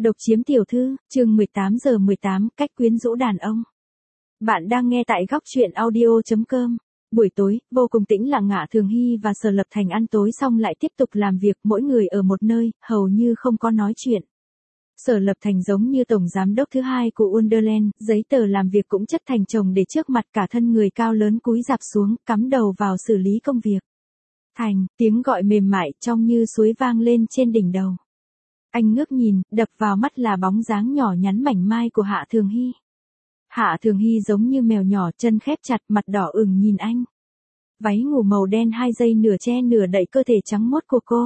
Độc chiếm tiểu thư, chương 18:18, cách quyến rũ đàn ông. Bạn đang nghe tại góc truyện audio.com. Buổi tối, vô cùng tĩnh lặng, Hạ Thường Hy và Sở Lập Thành ăn tối xong lại tiếp tục làm việc, mỗi người ở một nơi, hầu như không có nói chuyện. Sở Lập Thành giống như tổng giám đốc thứ hai của Wonderland, giấy tờ làm việc cũng chất thành chồng để trước mặt, cả thân người cao lớn cúi rạp xuống, cắm đầu vào xử lý công việc. Thành, tiếng gọi mềm mại trong như suối vang lên trên đỉnh đầu. Anh ngước nhìn, đập vào mắt là bóng dáng nhỏ nhắn mảnh mai của Hạ Thường Hy. Hạ Thường Hy giống như mèo nhỏ, chân khép chặt, mặt đỏ ửng nhìn anh. Váy ngủ màu đen 2 dây nửa che nửa đậy cơ thể trắng mốt của cô.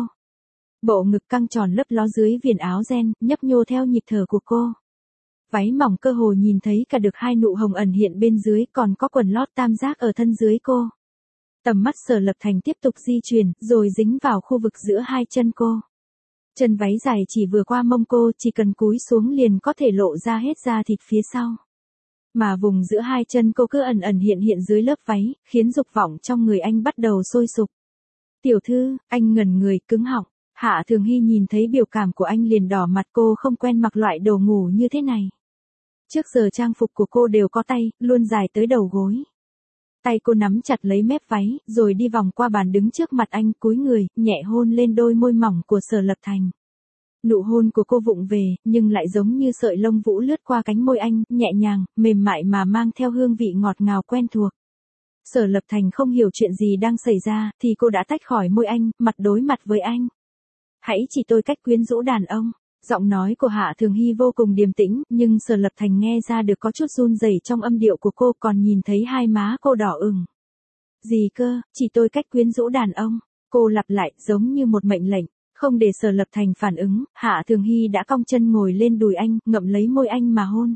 Bộ ngực căng tròn lấp ló dưới viền áo ren, nhấp nhô theo nhịp thở của cô. Váy mỏng cơ hồ nhìn thấy cả được 2 nụ hồng ẩn hiện bên dưới, còn có quần lót tam giác ở thân dưới cô. Tầm mắt Sở Lập Thành tiếp tục di chuyển, rồi dính vào khu vực giữa hai chân cô. Chân váy dài chỉ vừa qua mông cô, chỉ cần cúi xuống liền có thể lộ ra hết da thịt phía sau. Mà vùng giữa hai chân cô cứ ẩn ẩn hiện hiện dưới lớp váy, khiến dục vọng trong người anh bắt đầu sôi sục. Tiểu thư, anh ngẩn người, cứng họng. Hạ Thường Hy nhìn thấy biểu cảm của anh liền đỏ mặt, cô không quen mặc loại đồ ngủ như thế này. Trước giờ trang phục của cô đều có tay, luôn dài tới đầu gối. Tay cô nắm chặt lấy mép váy, rồi đi vòng qua bàn đứng trước mặt anh, cúi người, nhẹ hôn lên đôi môi mỏng của Sở Lập Thành. Nụ hôn của cô vụng về, nhưng lại giống như sợi lông vũ lướt qua cánh môi anh, nhẹ nhàng, mềm mại mà mang theo hương vị ngọt ngào quen thuộc. Sở Lập Thành không hiểu chuyện gì đang xảy ra, thì cô đã tách khỏi môi anh, mặt đối mặt với anh. Hãy chỉ tôi cách quyến rũ đàn ông. Giọng nói của Hạ Thường Hy vô cùng điềm tĩnh, nhưng Sở Lập Thành nghe ra được có chút run rẩy trong âm điệu của cô, còn nhìn thấy hai má cô đỏ ửng. Gì cơ, chỉ tôi cách quyến rũ đàn ông. Cô lặp lại, giống như một mệnh lệnh. Không để Sở Lập Thành phản ứng, Hạ Thường Hy đã cong chân ngồi lên đùi anh, ngậm lấy môi anh mà hôn.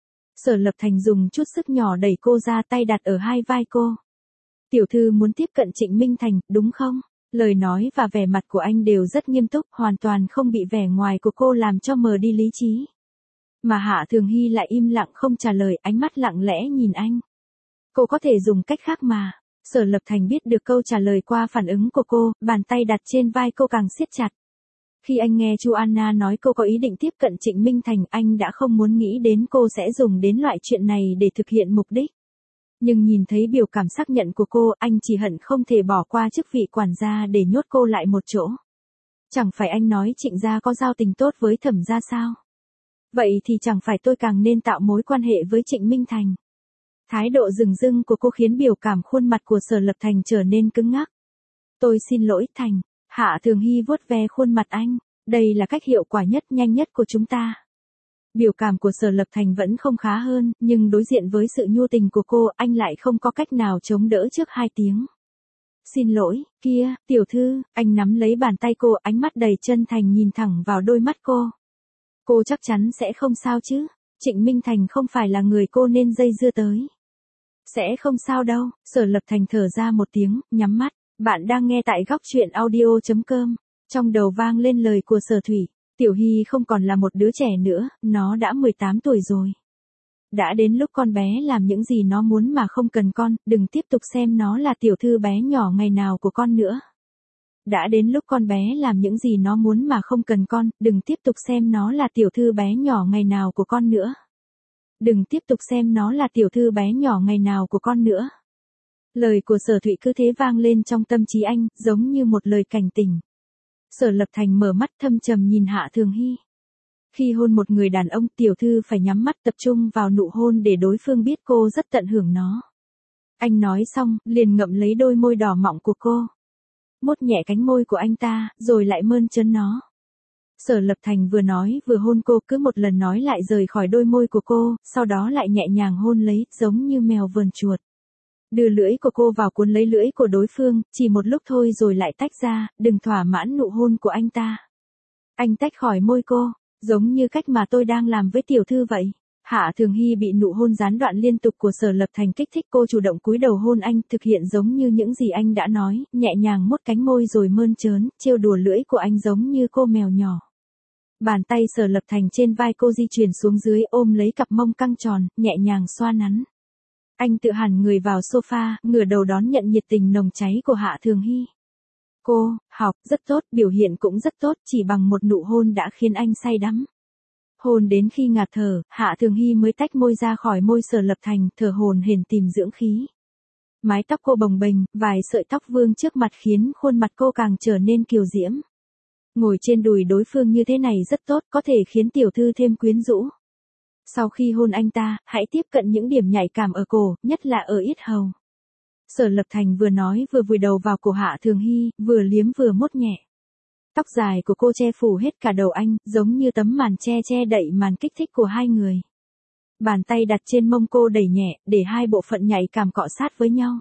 Sở Lập Thành dùng chút sức nhỏ đẩy cô ra, tay đặt ở hai vai cô. Tiểu thư muốn tiếp cận Trịnh Minh Thành, đúng không? Lời nói và vẻ mặt của anh đều rất nghiêm túc, hoàn toàn không bị vẻ ngoài của cô làm cho mờ đi lý trí. Mà Hạ Thường Hy lại im lặng không trả lời, ánh mắt lặng lẽ nhìn anh. Cô có thể dùng cách khác mà. Sở Lập Thành biết được câu trả lời qua phản ứng của cô, bàn tay đặt trên vai cô càng siết chặt. Khi anh nghe Chu Anna nói cô có ý định tiếp cận Trịnh Minh Thành, anh đã không muốn nghĩ đến cô sẽ dùng đến loại chuyện này để thực hiện mục đích. Nhưng nhìn thấy biểu cảm xác nhận của cô, anh chỉ hận không thể bỏ qua chức vị quản gia để nhốt cô lại một chỗ. Chẳng phải anh nói Trịnh gia có giao tình tốt với Thẩm gia sao? Vậy thì chẳng phải tôi càng nên tạo mối quan hệ với Trịnh Minh Thành. Thái độ dửng dưng của cô khiến biểu cảm khuôn mặt của Sở Lập Thành trở nên cứng ngắc. Tôi xin lỗi Thành. Hạ Thường Hy vuốt ve khuôn mặt anh. Đây là cách hiệu quả nhất, nhanh nhất của chúng ta. Biểu cảm của Sở Lập Thành vẫn không khá hơn, nhưng đối diện với sự nhu tình của cô, anh lại không có cách nào chống đỡ trước 2 tiếng. Xin lỗi, kia, tiểu thư, anh nắm lấy bàn tay cô, ánh mắt đầy chân thành nhìn thẳng vào đôi mắt cô. Cô chắc chắn sẽ không sao chứ, Trịnh Minh Thành không phải là người cô nên dây dưa tới. Sẽ không sao đâu, Sở Lập Thành thở ra một tiếng, nhắm mắt. Bạn đang nghe tại góc truyện audio.com. Trong đầu vang lên lời của Sở Thủy. Tiểu Hy không còn là một đứa trẻ nữa, nó đã 18 tuổi rồi. Đã đến lúc con bé làm những gì nó muốn mà không cần con, đừng tiếp tục xem nó là tiểu thư bé nhỏ ngày nào của con nữa. Đã đến lúc con bé làm những gì nó muốn mà không cần con, đừng tiếp tục xem nó là tiểu thư bé nhỏ ngày nào của con nữa. Đừng tiếp tục xem nó là tiểu thư bé nhỏ ngày nào của con nữa. Lời của Sở Thụy cứ thế vang lên trong tâm trí anh, giống như một lời cảnh tỉnh. Sở Lập Thành mở mắt thâm trầm nhìn Hạ Thường Hy. Khi hôn một người đàn ông, tiểu thư phải nhắm mắt tập trung vào nụ hôn để đối phương biết cô rất tận hưởng nó. Anh nói xong, liền ngậm lấy đôi môi đỏ mọng của cô. Mốt nhẹ cánh môi của anh ta, rồi lại mơn trớn nó. Sở Lập Thành vừa nói vừa hôn cô, cứ một lần nói lại rời khỏi đôi môi của cô, sau đó lại nhẹ nhàng hôn lấy, giống như mèo vờn chuột. Đưa lưỡi của cô vào cuốn lấy lưỡi của đối phương, chỉ một lúc thôi rồi lại tách ra, đừng thỏa mãn nụ hôn của anh ta. Anh tách khỏi môi cô, giống như cách mà tôi đang làm với tiểu thư vậy. Hạ Thường Hy bị nụ hôn gián đoạn liên tục của Sở Lập Thành kích thích, cô chủ động cúi đầu hôn anh, thực hiện giống như những gì anh đã nói, nhẹ nhàng mốt cánh môi rồi mơn trớn, trêu đùa lưỡi của anh giống như cô mèo nhỏ. Bàn tay Sở Lập Thành trên vai cô di chuyển xuống dưới, ôm lấy cặp mông căng tròn, nhẹ nhàng xoa nắn. Anh tự hẳn người vào sofa, ngửa đầu đón nhận nhiệt tình nồng cháy của Hạ Thường Hy. Cô, học, rất tốt, biểu hiện cũng rất tốt, chỉ bằng một nụ hôn đã khiến anh say đắm. Hôn đến khi ngạt thở, Hạ Thường Hy mới tách môi ra khỏi môi Sở Lập Thành, thở hổn hển tìm dưỡng khí. Mái tóc cô bồng bềnh, vài sợi tóc vương trước mặt khiến khuôn mặt cô càng trở nên kiều diễm. Ngồi trên đùi đối phương như thế này rất tốt, có thể khiến tiểu thư thêm quyến rũ. Sau khi hôn anh ta, hãy tiếp cận những điểm nhạy cảm ở cổ, nhất là ở yết hầu. Sở Lập Thành vừa nói vừa vùi đầu vào cổ Hạ Thường Hy, vừa liếm vừa mốt nhẹ. Tóc dài của cô che phủ hết cả đầu anh, giống như tấm màn che đậy màn kích thích của hai người. Bàn tay đặt trên mông cô đẩy nhẹ, để hai bộ phận nhạy cảm cọ sát với nhau.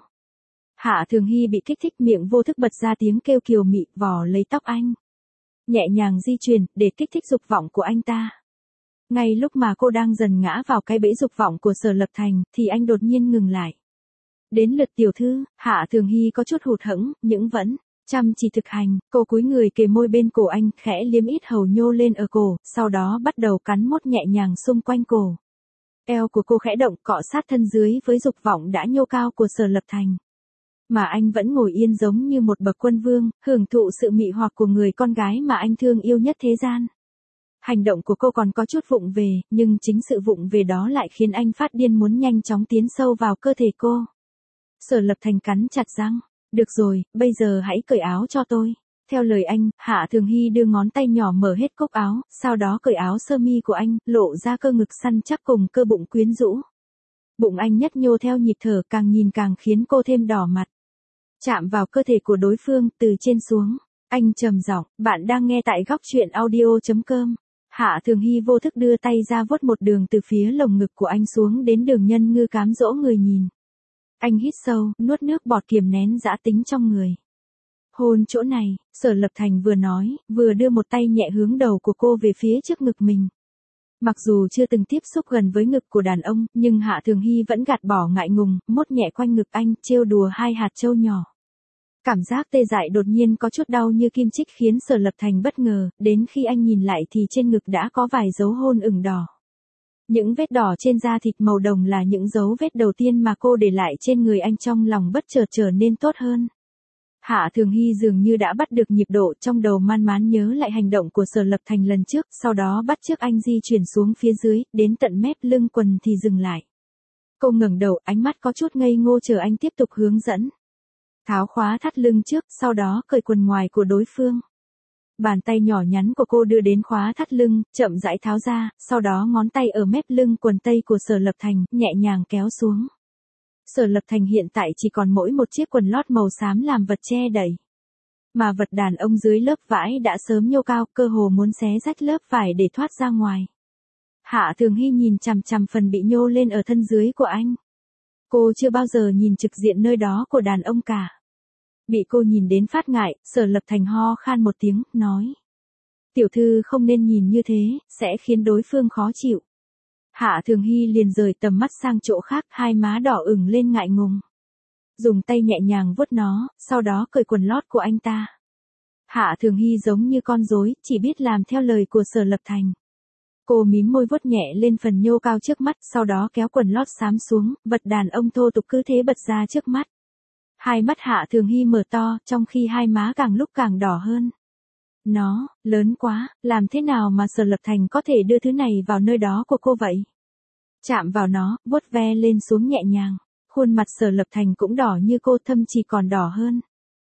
Hạ Thường Hy bị kích thích, miệng vô thức bật ra tiếng kêu kiều mị, vò lấy tóc anh. Nhẹ nhàng di chuyển, để kích thích dục vọng của anh ta. Ngay lúc mà cô đang dần ngã vào cái bẫy dục vọng của Sở Lập Thành, thì anh đột nhiên ngừng lại. Đến lượt tiểu thư, Hạ Thường Hy có chút hụt hẫng, nhưng vẫn chăm chỉ thực hành. Cô cúi người kề môi bên cổ anh, khẽ liếm ít hầu nhô lên ở cổ, sau đó bắt đầu cắn mốt nhẹ nhàng xung quanh cổ. Eo của cô khẽ động, cọ sát thân dưới với dục vọng đã nhô cao của Sở Lập Thành. Mà anh vẫn ngồi yên giống như một bậc quân vương, hưởng thụ sự mị hoặc của người con gái mà anh thương yêu nhất thế gian. Hành động của cô còn có chút vụng về, nhưng chính sự vụng về đó lại khiến anh phát điên muốn nhanh chóng tiến sâu vào cơ thể cô. Sở Lập Thành cắn chặt răng. Được rồi, bây giờ hãy cởi áo cho tôi. Theo lời anh, Hạ Thường Hy đưa ngón tay nhỏ mở hết cúc áo, sau đó cởi áo sơ mi của anh, lộ ra cơ ngực săn chắc cùng cơ bụng quyến rũ. Bụng anh nhấp nhô theo nhịp thở, càng nhìn càng khiến cô thêm đỏ mặt. Chạm vào cơ thể của đối phương, từ trên xuống. Anh trầm giọng, bạn đang nghe tại góc truyện audio.com. Hạ Thường Hy vô thức đưa tay ra vuốt một đường từ phía lồng ngực của anh xuống đến đường nhân ngư cám dỗ người nhìn. Anh hít sâu, nuốt nước bọt kiềm nén dã tính trong người. Hôn chỗ này, Sở Lập Thành vừa nói, vừa đưa một tay nhẹ hướng đầu của cô về phía trước ngực mình. Mặc dù chưa từng tiếp xúc gần với ngực của đàn ông, nhưng Hạ Thường Hy vẫn gạt bỏ ngại ngùng, mốt nhẹ quanh ngực anh, trêu đùa hai hạt châu nhỏ. Cảm giác tê dại đột nhiên có chút đau như kim chích khiến Sở Lập Thành bất ngờ, đến khi anh nhìn lại thì trên ngực đã có vài dấu hôn ửng đỏ. Những vết đỏ trên da thịt màu đồng là những dấu vết đầu tiên mà cô để lại trên người anh, trong lòng bất chợt trở nên tốt hơn. Hạ Thường Hy dường như đã bắt được nhịp độ, trong đầu man mán nhớ lại hành động của Sở Lập Thành lần trước, sau đó bắt chước anh di chuyển xuống phía dưới, đến tận mép lưng quần thì dừng lại. Cô ngẩng đầu, ánh mắt có chút ngây ngô chờ anh tiếp tục hướng dẫn. Tháo khóa thắt lưng trước, sau đó cởi quần ngoài của đối phương. Bàn tay nhỏ nhắn của cô đưa đến khóa thắt lưng, chậm rãi tháo ra, sau đó ngón tay ở mép lưng quần tây của Sở Lập Thành, nhẹ nhàng kéo xuống. Sở Lập Thành hiện tại chỉ còn mỗi một chiếc quần lót màu xám làm vật che đậy. Mà vật đàn ông dưới lớp vải đã sớm nhô cao, cơ hồ muốn xé rách lớp vải để thoát ra ngoài. Hạ Thường Hy nhìn chằm chằm phần bị nhô lên ở thân dưới của anh. Cô chưa bao giờ nhìn trực diện nơi đó của đàn ông cả. Bị cô nhìn đến phát ngại, Sở Lập Thành ho khan một tiếng, nói. Tiểu thư không nên nhìn như thế, sẽ khiến đối phương khó chịu. Hạ Thường Hy liền rời tầm mắt sang chỗ khác, hai má đỏ ửng lên ngại ngùng. Dùng tay nhẹ nhàng vuốt nó, sau đó cởi quần lót của anh ta. Hạ Thường Hy giống như con rối, chỉ biết làm theo lời của Sở Lập Thành. Cô mím môi vuốt nhẹ lên phần nhô cao trước mắt, sau đó kéo quần lót xám xuống, vật đàn ông thô tục cứ thế bật ra trước mắt. Hai mắt Hạ Thường Hy mở to, trong khi hai má càng lúc càng đỏ hơn. Nó, lớn quá, làm thế nào mà Sở Lập Thành có thể đưa thứ này vào nơi đó của cô vậy? Chạm vào nó, vuốt ve lên xuống nhẹ nhàng. Khuôn mặt Sở Lập Thành cũng đỏ như cô, thậm chí còn đỏ hơn.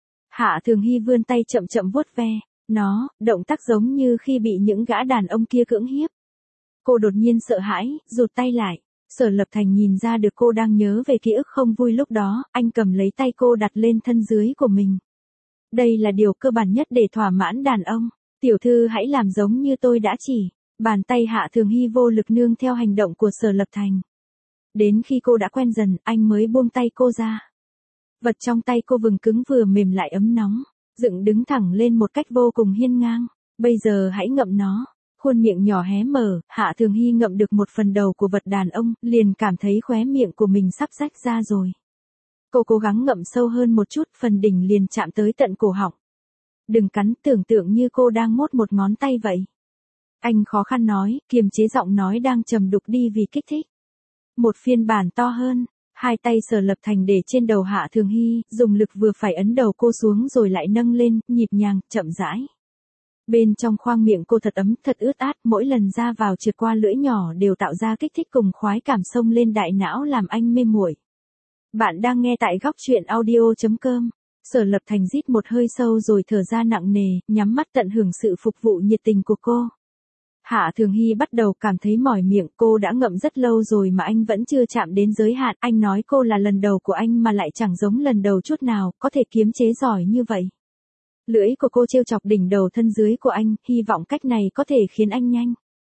Hạ Thường Hy vươn tay chậm chậm vuốt ve. Nó, động tác giống như khi bị những gã đàn ông kia cưỡng hiếp. Cô đột nhiên sợ hãi, rụt tay lại. Sở Lập Thành nhìn ra được cô đang nhớ về ký ức không vui lúc đó, anh cầm lấy tay cô đặt lên thân dưới của mình. Đây là điều cơ bản nhất để thỏa mãn đàn ông. Tiểu thư hãy làm giống như tôi đã chỉ. Bàn tay Hạ Thường Hy vô lực nương theo hành động của Sở Lập Thành. Đến khi cô đã quen dần, anh mới buông tay cô ra. Vật trong tay cô vừng cứng vừa mềm lại ấm nóng, dựng đứng thẳng lên một cách vô cùng hiên ngang. Bây giờ hãy ngậm nó. Khuôn miệng nhỏ hé mở, Hạ Thường Hy ngậm được một phần đầu của vật đàn ông, liền cảm thấy khóe miệng của mình sắp rách ra rồi. Cô cố gắng ngậm sâu hơn một chút, phần đỉnh liền chạm tới tận cổ họng. Đừng cắn, tưởng tượng như cô đang mốt một ngón tay vậy. Anh khó khăn nói, kiềm chế giọng nói đang trầm đục đi vì kích thích. Một phiên bản to hơn, hai tay Sở Lập Thành để trên đầu Hạ Thường Hy, dùng lực vừa phải ấn đầu cô xuống rồi lại nâng lên, nhịp nhàng, chậm rãi. Bên trong khoang miệng cô thật ấm, thật ướt át, mỗi lần ra vào trượt qua lưỡi nhỏ đều tạo ra kích thích cùng khoái cảm xông lên đại não làm anh mê muội. Bạn đang nghe tại góc truyện audio.com. Sở Lập Thành rít một hơi sâu rồi thở ra nặng nề, nhắm mắt tận hưởng sự phục vụ nhiệt tình của cô. Hạ Thường Hy bắt đầu cảm thấy mỏi miệng, cô đã ngậm rất lâu rồi mà anh vẫn chưa chạm đến giới hạn. Anh nói cô là lần đầu của anh mà lại chẳng giống lần đầu chút nào, có thể kiềm chế giỏi như vậy. Lưỡi của cô trêu chọc đỉnh đầu thân dưới của anh, hy vọng cách này có thể khiến anh nhanh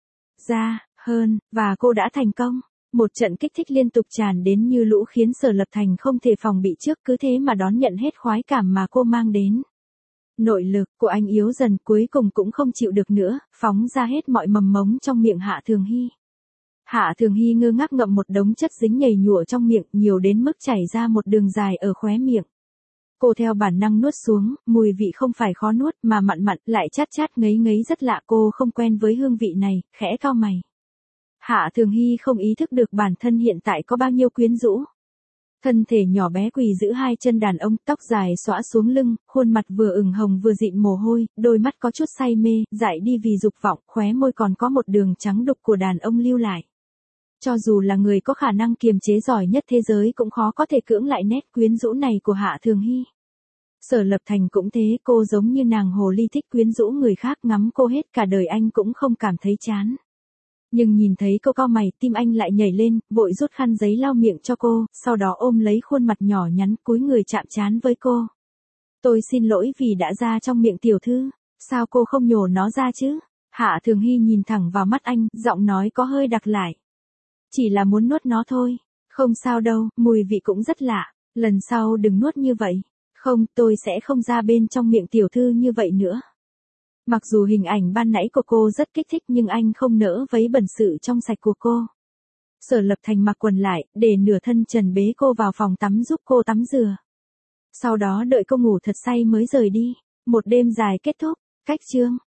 ra hơn, và cô đã thành công. Một trận kích thích liên tục tràn đến như lũ khiến Sở Lập Thành không thể phòng bị trước, cứ thế mà đón nhận hết khoái cảm mà cô mang đến. Nội lực của anh yếu dần, cuối cùng cũng không chịu được nữa, phóng ra hết mọi mầm mống trong miệng Hạ Thường Hy. Hạ Thường Hy ngơ ngác ngậm một đống chất dính nhầy nhụa trong miệng, nhiều đến mức chảy ra một đường dài ở khóe miệng. Cô theo bản năng nuốt xuống, mùi vị không phải khó nuốt mà mặn mặn, lại chát chát ngấy ngấy rất lạ, cô không quen với hương vị này, khẽ cau mày. Hạ Thường Hy không ý thức được bản thân hiện tại có bao nhiêu quyến rũ. Thân thể nhỏ bé quỳ giữ hai chân đàn ông, tóc dài xõa xuống lưng, khuôn mặt vừa ửng hồng vừa dịn mồ hôi, đôi mắt có chút say mê, dại đi vì dục vọng, khóe môi còn có một đường trắng đục của đàn ông lưu lại. Cho dù là người có khả năng kiềm chế giỏi nhất thế giới cũng khó có thể cưỡng lại nét quyến rũ này của Hạ Thường Hy. Sở Lập Thành cũng thế, cô giống như nàng hồ ly thích quyến rũ người khác, ngắm cô hết cả đời anh cũng không cảm thấy chán. Nhưng nhìn thấy cô cau mày, tim anh lại nhảy lên, vội rút khăn giấy lau miệng cho cô, sau đó ôm lấy khuôn mặt nhỏ nhắn, cúi người chạm trán với cô. Tôi xin lỗi vì đã ra trong miệng tiểu thư, sao cô không nhổ nó ra chứ? Hạ Thường Hy nhìn thẳng vào mắt anh, giọng nói có hơi đặc lại. Chỉ là muốn nuốt nó thôi, không sao đâu, mùi vị cũng rất lạ, lần sau đừng nuốt như vậy. Không, tôi sẽ không ra bên trong miệng tiểu thư như vậy nữa. Mặc dù hình ảnh ban nãy của cô rất kích thích nhưng anh không nỡ vấy bẩn sự trong sạch của cô. Sở Lập Thành mặc quần lại, để nửa thân trần bế cô vào phòng tắm giúp cô tắm rửa. Sau đó đợi cô ngủ thật say mới rời đi. Một đêm dài kết thúc. Cách chương.